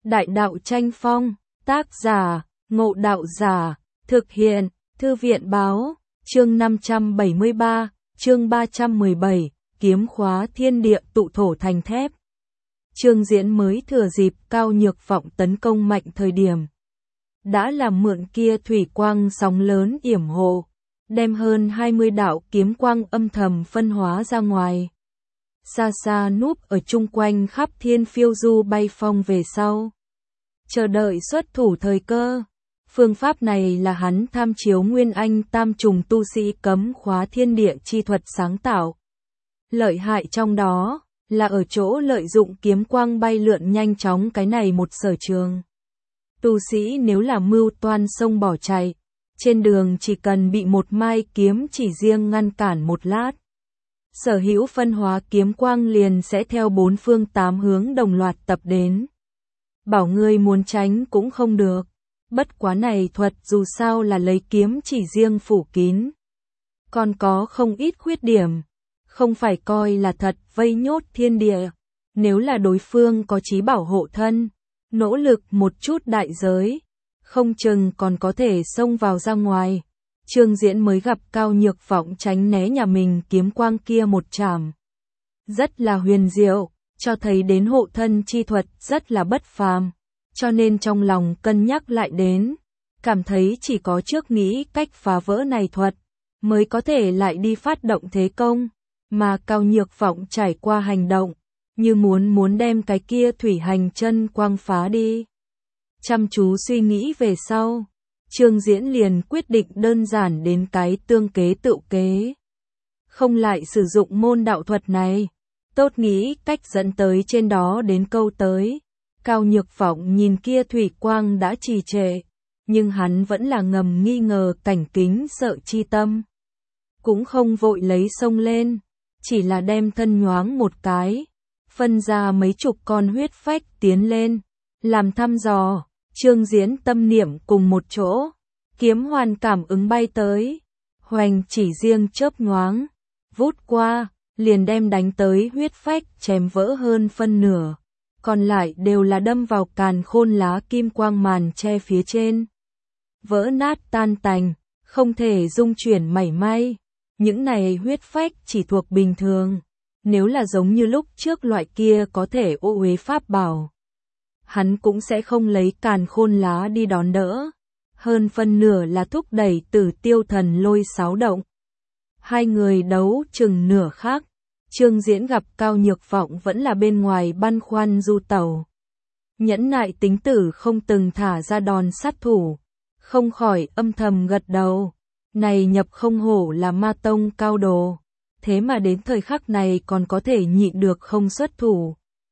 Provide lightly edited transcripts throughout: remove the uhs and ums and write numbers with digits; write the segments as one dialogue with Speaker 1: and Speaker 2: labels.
Speaker 1: Đại đạo tranh phong, tác giả, Ngộ Đạo Giả, thực hiện, Thư viện báo, chương 573, chương 317, kiếm khóa thiên địa tụ thổ thành thép. Chương diễn mới thừa dịp Cao Nhược Vọng tấn công mạnh thời điểm. Đã làm mượn kia thủy quang sóng lớn yểm hộ, đem hơn 20 đạo kiếm quang âm thầm phân hóa ra ngoài. Xa xa núp ở chung quanh khắp thiên phiêu du bay phong về sau. Chờ đợi xuất thủ thời cơ. Phương pháp này là hắn tham chiếu Nguyên Anh tam trùng tu sĩ cấm khóa thiên địa chi thuật sáng tạo. Lợi hại trong đó là ở chỗ lợi dụng kiếm quang bay lượn nhanh chóng cái này một sở trường. Tu sĩ nếu là mưu toan xông bỏ chạy, trên đường chỉ cần bị một mai kiếm chỉ riêng ngăn cản một lát. Sở hữu phân hóa kiếm quang liền sẽ theo bốn phương tám hướng đồng loạt tập đến. Bảo ngươi muốn tránh cũng không được. Bất quá này thuật dù sao là lấy kiếm chỉ riêng phủ kín. Còn có không ít khuyết điểm. Không phải coi là thật vây nhốt thiên địa. Nếu là đối phương có chí bảo hộ thân, nỗ lực một chút đại giới, không chừng còn có thể xông vào ra ngoài. Trương Diễn mới gặp Cao Nhược Vọng tránh né nhà mình kiếm quang kia một chảm. Rất là huyền diệu, cho thấy đến hộ thân chi thuật rất là bất phàm. Cho nên trong lòng cân nhắc lại đến, cảm thấy chỉ có trước nghĩ cách phá vỡ này thuật, mới có thể lại đi phát động thế công. Mà Cao Nhược Vọng trải qua hành động, như muốn đem cái kia thủy hành chân quang phá đi. Chăm chú suy nghĩ về sau, Trương Diễn liền quyết định đơn giản đến cái tương kế tự kế. Không lại sử dụng môn đạo thuật này, tốt nghĩ cách dẫn tới trên đó đến câu tới. Cao Nhược Vọng nhìn kia thủy quang đã trì trệ, nhưng hắn vẫn là ngầm nghi ngờ cảnh kính sợ chi tâm. Cũng không vội lấy xông lên, chỉ là đem thân nhoáng một cái, phân ra mấy chục con huyết phách tiến lên, làm thăm dò. Trương Diễn tâm niệm cùng một chỗ, kiếm hoàn cảm ứng bay tới, hoành chỉ riêng chớp nhoáng, vút qua, liền đem đánh tới huyết phách chém vỡ hơn phân nửa, còn lại đều là đâm vào càn khôn lá kim quang màn che phía trên. Vỡ nát tan tành, không thể dung chuyển mảy may, những này huyết phách chỉ thuộc bình thường, nếu là giống như lúc trước loại kia có thể ô uế pháp bảo. Hắn cũng sẽ không lấy càn khôn lá đi đón đỡ, hơn phân nửa là thúc đẩy Tử Tiêu Thần Lôi xáo động. Hai người đấu chừng nửa khắc, Trương Diễn gặp Cao Nhược Vọng vẫn là bên ngoài băn khoăn du tẩu. Nhẫn nại tính tử không từng thả ra đòn sát thủ, không khỏi âm thầm gật đầu. Này nhập không hổ là ma tông cao đồ, thế mà đến thời khắc này còn có thể nhịn được không xuất thủ.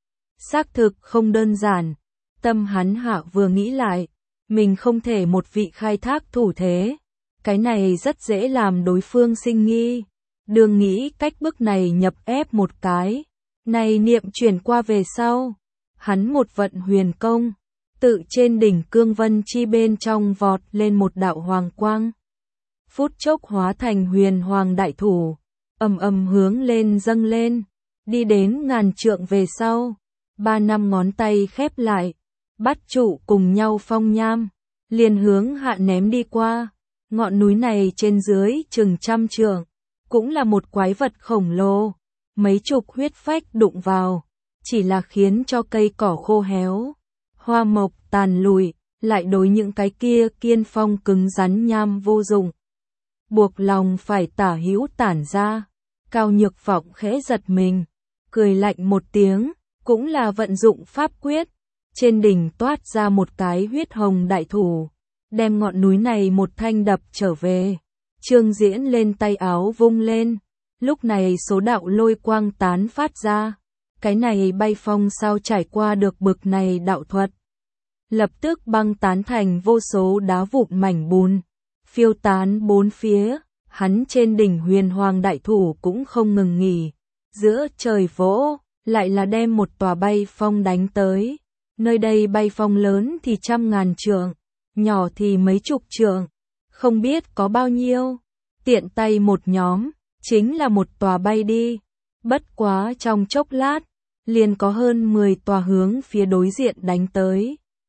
Speaker 1: Xác thực không đơn giản. Tâm hắn hạ vừa nghĩ lại, mình không thể một vị khai thác thủ thế. Cái này rất dễ làm đối phương sinh nghi. Đường nghĩ cách bước này nhập ép một cái. Này niệm chuyển qua về sau. Hắn một vận huyền công. Tự trên đỉnh cương vân chi bên trong vọt lên một đạo hoàng quang. Phút chốc hóa thành huyền hoàng đại thủ. Ầm ầm hướng lên dâng lên. Đi đến ngàn trượng về sau. 3 năm ngón tay khép lại. Bắt trụ cùng nhau phong nham, liền hướng hạ ném đi qua. Ngọn núi này trên dưới chừng 100 trượng, cũng là một quái vật khổng lồ. Mấy chục huyết phách đụng vào, chỉ là khiến cho cây cỏ khô héo, hoa mộc tàn lùi, lại đối những cái kia kiên phong cứng rắn nham vô dụng. Buộc lòng phải tả hữu tản ra. Cao Nhược Vọng khẽ giật mình, cười lạnh một tiếng, cũng là vận dụng pháp quyết. Trên đỉnh toát ra một cái huyết hồng đại thủ, đem ngọn núi này một thanh đập trở về. Trương Diễn lên tay áo vung lên, lúc này số đạo lôi quang tán phát ra. Cái này bay phong sao trải qua được bực này đạo thuật. Lập tức băng tán thành vô số đá vụn mảnh bùn, phiêu tán bốn phía. Hắn trên đỉnh huyền hoàng đại thủ cũng không ngừng nghỉ. Giữa trời vỗ, lại là đem một tòa bay phong đánh tới. Nơi đây bay phong lớn thì 100.000 trượng, nhỏ thì mấy chục trượng, không biết có bao nhiêu. Tiện tay một nhóm, chính là một tòa bay đi. Bất quá trong chốc lát, liền có hơn 10 tòa hướng phía đối diện đánh tới.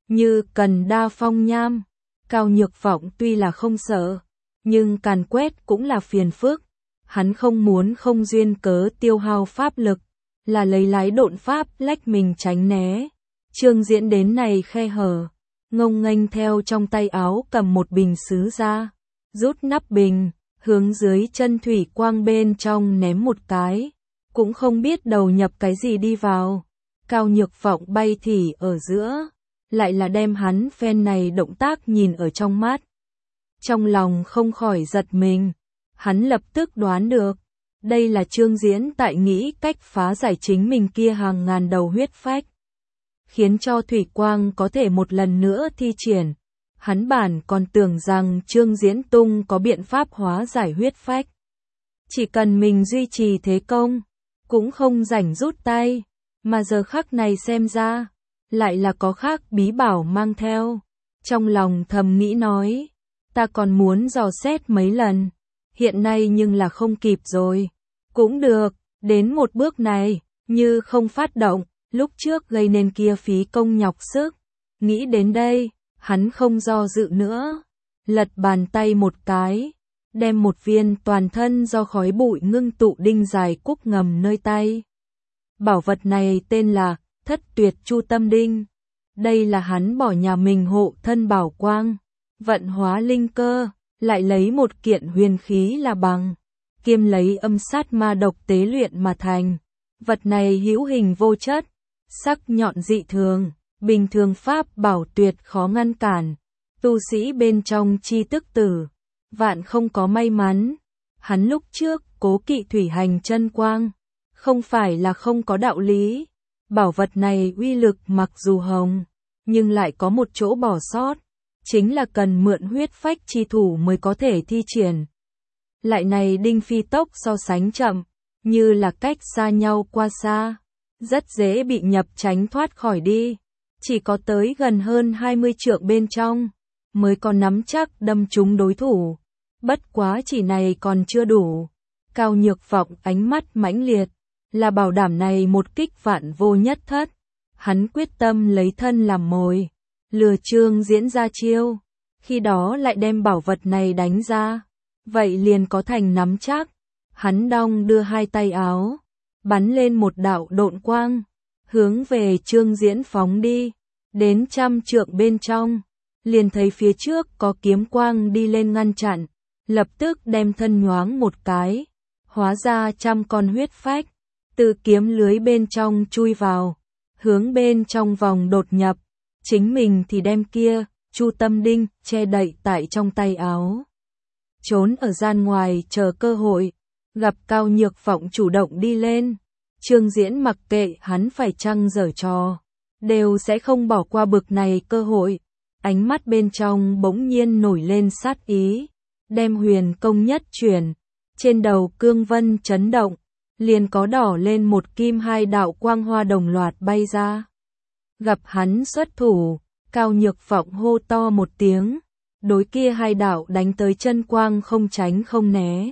Speaker 1: như cần đa phong nham. Cao Nhược Vọng tuy là không sợ, nhưng càn quét cũng là phiền phức. Hắn không muốn không duyên cớ tiêu hao pháp lực, là lấy lái độn pháp lách mình tránh né. Trương Diễn đến này khe hở, ngông nghênh theo trong tay áo cầm một bình sứ ra, rút nắp bình, hướng dưới chân thủy quang bên trong ném một cái, cũng không biết đầu nhập cái gì đi vào. Cao Nhược Vọng bay thì ở giữa, lại là đem hắn phen này động tác nhìn ở trong mắt. Trong lòng không khỏi giật mình, hắn lập tức đoán được, đây là Trương Diễn tại nghĩ cách phá giải chính mình kia hàng ngàn đầu huyết phách, khiến cho thủy quang có thể một lần nữa thi triển. Hắn bản còn tưởng rằng Trương Diễn tung có biện pháp hóa giải huyết phách, chỉ cần mình duy trì thế công, cũng không rảnh rút tay, mà giờ khắc này xem ra, lại là có khác bí bảo mang theo. Trong lòng thầm nghĩ nói, ta còn muốn dò xét mấy lần, hiện nay nhưng là không kịp rồi. Cũng được, đến một bước này, như không phát động, lúc trước gây nên kia phí công nhọc sức. Nghĩ đến đây, hắn không do dự nữa, lật bàn tay một cái, đem một viên toàn thân do khói bụi ngưng tụ đinh dài cúc ngầm nơi tay. Bảo vật này tên là Thất Tuyệt Chu Tâm Đinh. Đây là hắn bỏ nhà mình hộ thân bảo quang, vận hóa linh cơ, lại lấy một kiện huyền khí là bằng, kiêm lấy âm sát ma độc tế luyện mà thành. Vật này hữu hình vô chất, sắc nhọn dị thường, bình thường pháp bảo tuyệt khó ngăn cản. Tu sĩ bên trong chi tức tử, vạn không có may mắn. Hắn lúc trước cố kỵ thủy hành chân quang, không phải là không có đạo lý. Bảo vật này uy lực mặc dù hồng, nhưng lại có một chỗ bỏ sót, chính là cần mượn huyết phách chi thủ mới có thể thi triển. Lại này đinh phi tốc so sánh chậm, như là cách xa nhau qua xa, rất dễ bị nhập tránh thoát khỏi đi. Chỉ có tới gần hơn 20 trượng bên trong, mới có nắm chắc đâm trúng đối thủ. Bất quá chỉ này còn chưa đủ. Cao Nhược Vọng ánh mắt mãnh liệt, là bảo đảm này một kích vạn vô nhất thất. Hắn quyết tâm lấy thân làm mồi, lừa Trương Diễn ra chiêu, khi đó lại đem bảo vật này đánh ra, vậy liền có thành nắm chắc. Hắn đong đưa hai tay áo, bắn lên một đạo độn quang, hướng về Trương Diễn phóng đi, đến 100 trượng bên trong, liền thấy phía trước có kiếm quang đi lên ngăn chặn, lập tức đem thân nhoáng một cái, hóa ra 100 con huyết phách, từ kiếm lưới bên trong chui vào, hướng bên trong vòng đột nhập, chính mình thì đem kia Chu Tâm Đinh che đậy tại trong tay áo, trốn ở gian ngoài chờ cơ hội. Gặp Cao Nhược Vọng chủ động đi lên, Trương Diễn mặc kệ hắn phải chăng giở trò, đều sẽ không bỏ qua bực này cơ hội. Ánh mắt bên trong bỗng nhiên nổi lên sát ý, đem huyền công nhất chuyển, trên đầu cương vân chấn động, liền có đỏ lên một kim hai đạo quang hoa đồng loạt bay ra. Gặp hắn xuất thủ, Cao Nhược Vọng hô to một tiếng, đối kia hai đạo đánh tới chân quang không tránh không né.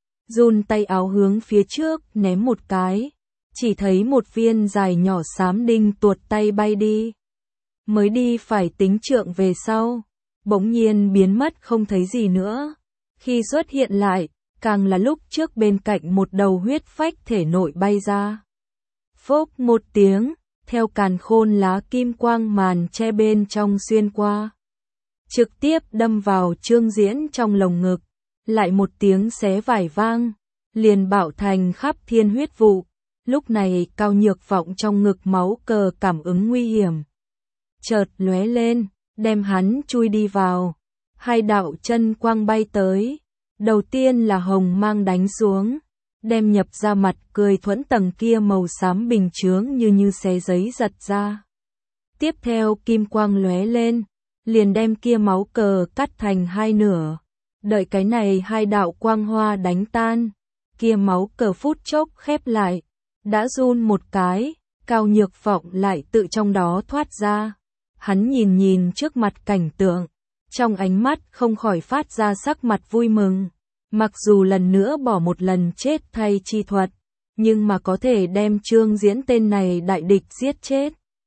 Speaker 1: Run tay áo hướng phía trước ném một cái, chỉ thấy một viên dài nhỏ xám đinh tuột tay bay đi. Mới đi phải tính trượng về sau, bỗng nhiên biến mất không thấy gì nữa. Khi xuất hiện lại, càng là lúc trước bên cạnh một đầu huyết phách thể nội bay ra. Phốc một tiếng, theo càn khôn lá kim quang màn che bên trong xuyên qua, trực tiếp đâm vào Trương Diễn trong lồng ngực. Lại một tiếng xé vải vang, liền bạo thành khắp thiên huyết vụ. Lúc này Cao Nhược Vọng trong ngực máu cờ cảm ứng nguy hiểm, chợt lóe lên, đem hắn chui đi vào. Hai đạo chân quang bay tới, đầu tiên là hồng mang đánh xuống, đem nhập ra mặt cười thuẫn tầng kia màu xám bình chướng như xé giấy giật ra. Tiếp theo kim quang lóe lên, liền đem kia máu cờ cắt thành hai nửa. Đợi cái này hai đạo quang hoa đánh tan, kia máu cờ phút chốc khép lại, đã run một cái, Cao Nhược Vọng lại tự trong đó thoát ra. Hắn nhìn trước mặt cảnh tượng, trong ánh mắt không khỏi phát ra sắc mặt vui mừng. Mặc dù lần nữa bỏ một lần chết thay chi thuật, nhưng mà có thể đem Trương Diễn tên này đại địch giết chết.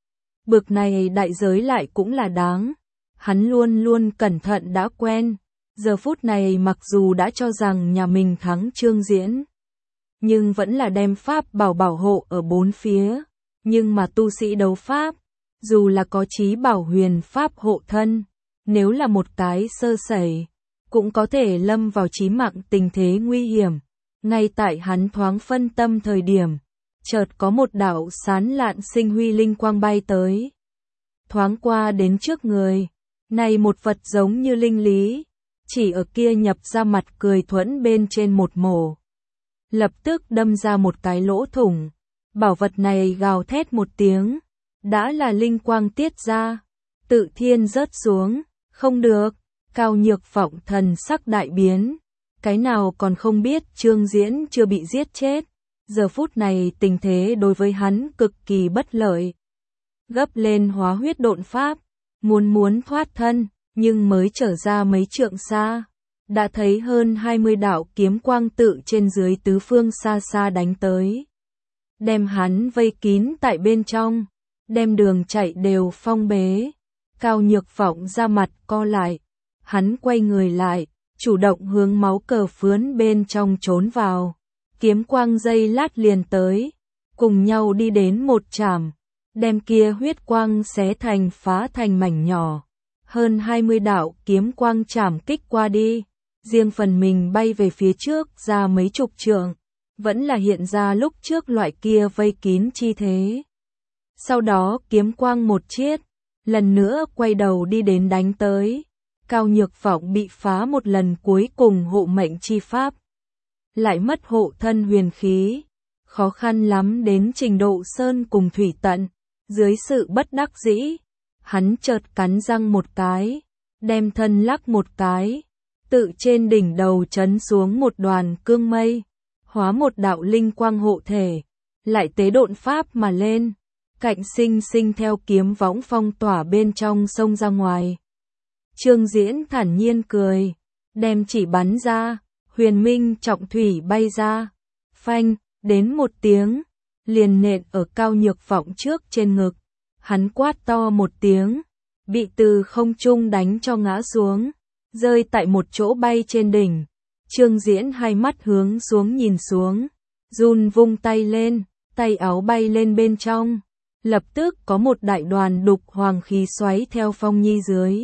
Speaker 1: bực này đại giới lại cũng là đáng. Hắn luôn luôn cẩn thận đã quen, giờ phút này mặc dù đã cho rằng nhà mình thắng Trương Diễn, nhưng vẫn là đem pháp bảo hộ ở bốn phía. Nhưng mà tu sĩ đấu pháp, dù là có chí bảo huyền pháp hộ thân, nếu là một cái sơ sẩy, cũng có thể lâm vào chí mạng tình thế nguy hiểm. Ngay tại hắn thoáng phân tâm thời điểm, chợt có một đạo sán lạn sinh huy linh quang bay tới, thoáng qua đến trước người. Này một vật giống như linh lý, chỉ ở kia nhập ra mặt cười thuẫn bên trên một mổ, lập tức đâm ra một cái lỗ thủng. Bảo vật này gào thét một tiếng, đã là linh quang tiết ra, tự thiên rớt xuống. Không được, Cao Nhược Phỏng thần sắc đại biến, cái nào còn không biết Trương Diễn chưa bị giết chết, giờ phút này tình thế đối với hắn cực kỳ bất lợi. Gấp lên hóa huyết độn pháp, muốn thoát thân, nhưng mới trở ra mấy trượng xa, đã thấy hơn 20 đạo kiếm quang tự trên dưới tứ phương xa xa đánh tới, đem hắn vây kín tại bên trong, đem đường chạy đều phong bế. Cao Nhược Phỏng ra mặt co lại, hắn quay người lại, chủ động hướng máu cờ phướn bên trong trốn vào. Kiếm quang giây lát liền tới, cùng nhau đi đến một chảm, đem kia huyết quang xé thành phá thành mảnh nhỏ. Hơn 20 đạo kiếm quang chảm kích qua đi, riêng phần mình bay về phía trước ra mấy chục trượng, vẫn là hiện ra lúc trước loại kia vây kín chi thế. Sau đó kiếm quang một chiết, lần nữa quay đầu đi đến đánh tới. Cao Nhược Phỏng bị phá một lần cuối cùng hộ mệnh chi pháp, lại mất hộ thân huyền khí, khó khăn lắm đến trình độ sơn cùng thủy tận. Dưới sự bất đắc dĩ, hắn chợt cắn răng một cái, đem thân lắc một cái, tự trên đỉnh đầu chấn xuống một đoàn cương mây, hóa một đạo linh quang hộ thể, lại tế độn pháp mà lên, cạnh sinh sinh theo kiếm võng phong tỏa bên trong sông ra ngoài. Trương Diễn thản nhiên cười, đem chỉ bắn ra, huyền minh trọng thủy bay ra, phanh, đến một tiếng, liền nện ở Cao Nhược Phỏng trước trên ngực. Hắn quát to một tiếng, bị từ không trung đánh cho ngã xuống, rơi tại một chỗ bay trên đỉnh. Trương Diễn hai mắt hướng xuống nhìn xuống, run vung tay lên, tay áo bay lên bên trong, lập tức có một đại đoàn đục hoàng khí xoáy theo phong nhi dưới.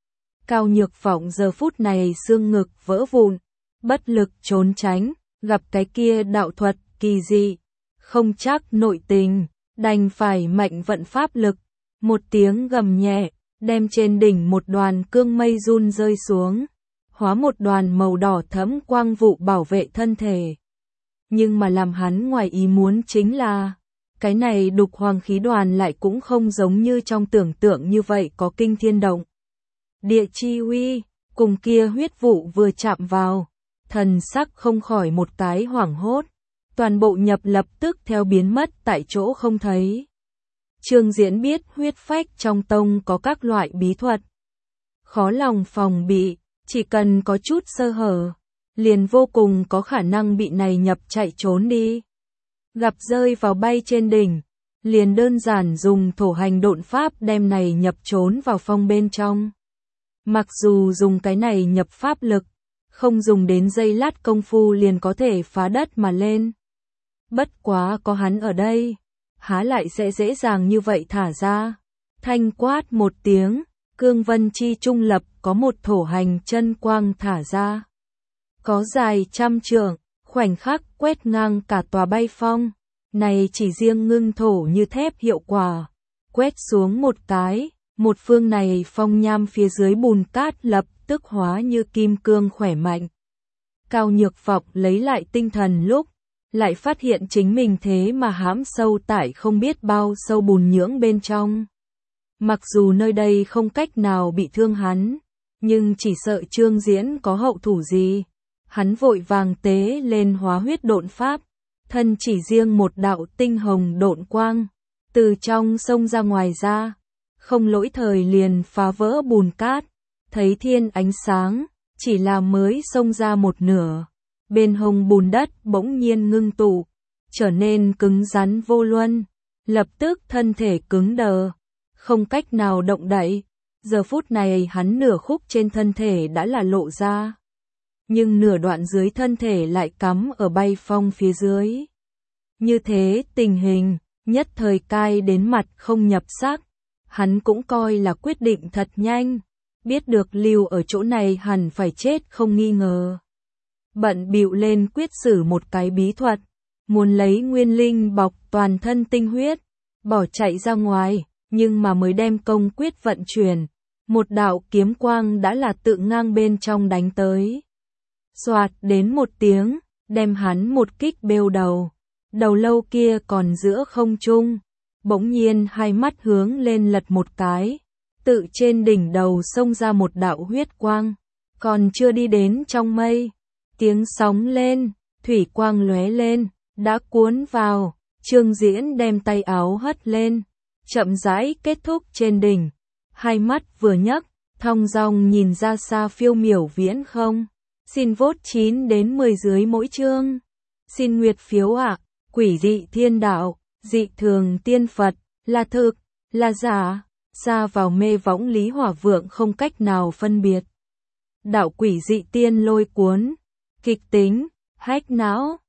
Speaker 1: Cao Nhược Phỏng giờ phút này xương ngực vỡ vụn, bất lực trốn tránh, gặp cái kia đạo thuật kỳ dị, không chắc nội tình, đành phải mạnh vận pháp lực. Một tiếng gầm nhẹ, đem trên đỉnh một đoàn cương mây run rơi xuống, hóa một đoàn màu đỏ thẫm quang vụ bảo vệ thân thể. Nhưng mà làm hắn ngoài ý muốn chính là, cái này đục hoàng khí đoàn lại cũng không giống như trong tưởng tượng như vậy có kinh thiên động địa chi uy, cùng kia huyết vụ vừa chạm vào, thần sắc không khỏi một cái hoảng hốt, toàn bộ nhập lập tức theo biến mất tại chỗ không thấy. Trương Diễn biết huyết phách trong tông có các loại bí thuật, khó lòng phòng bị, chỉ cần có chút sơ hở, liền vô cùng có khả năng bị này nhập chạy trốn đi. Gặp rơi vào bay trên đỉnh, liền đơn giản dùng thổ hành độn pháp đem này nhập trốn vào phong bên trong. Mặc dù dùng cái này nhập pháp lực, không dùng đến giây lát công phu liền có thể phá đất mà lên. Bất quá có hắn ở đây, há lại sẽ dễ dàng như vậy thả ra. Thanh quát một tiếng, cương vân chi trung lập có một thổ hành chân quang thả ra. Có dài 100 trượng, khoảnh khắc quét ngang cả tòa bay phong. Này chỉ riêng ngưng thổ như thép hiệu quả. Quét xuống một cái, một phương này phong nham phía dưới bùn cát lập tức hóa như kim cương khỏe mạnh. Cao Nhược Phỏng lấy lại tinh thần lúc, lại phát hiện chính mình thế mà hãm sâu tại không biết bao sâu bùn nhưỡng bên trong. Mặc dù nơi đây không cách nào bị thương hắn, nhưng chỉ sợ Trương Diễn có hậu thủ gì. Hắn vội vàng tế lên hóa huyết độn pháp, thân chỉ riêng một đạo tinh hồng độn quang, từ trong sông ra ngoài ra, không lỗi thời liền phá vỡ bùn cát, thấy thiên ánh sáng, chỉ là mới xông ra một nửa. Bên hông bùn đất bỗng nhiên ngưng tụ, trở nên cứng rắn vô luân, lập tức thân thể cứng đờ, không cách nào động đậy. Giờ phút này hắn nửa khúc trên thân thể đã là lộ ra, nhưng nửa đoạn dưới thân thể lại cắm ở bay phong phía dưới. Như thế tình hình, nhất thời cai đến mặt không nhập sắc, hắn cũng coi là quyết định thật nhanh, biết được lưu ở chỗ này hẳn phải chết không nghi ngờ. Bận bịu lên quyết xử một cái bí thuật, muốn lấy nguyên linh bọc toàn thân tinh huyết, bỏ chạy ra ngoài, nhưng mà mới đem công quyết vận chuyển, một đạo kiếm quang đã là tự ngang bên trong đánh tới. Soạt đến một tiếng, đem hắn một kích bêu đầu. Đầu lâu kia còn giữa không trung, bỗng nhiên hai mắt hướng lên lật một cái, tự trên đỉnh đầu xông ra một đạo huyết quang, còn chưa đi đến trong mây, tiếng sóng lên, thủy quang lóe lên, đã cuốn vào, Trương Diễn đem tay áo hất lên, chậm rãi kết thúc trên đỉnh, hai mắt vừa nhấc, thong dong nhìn ra xa phiêu miểu viễn không. Xin vote 9 đến 10 dưới mỗi chương. Xin nguyệt phiếu ạ. Quỷ dị thiên đạo, dị thường tiên Phật, là thực, là giả, xa vào mê võng Lý Hỏa Vượng không cách nào phân biệt. Đạo quỷ dị tiên lôi cuốn, kịch tính, hách não.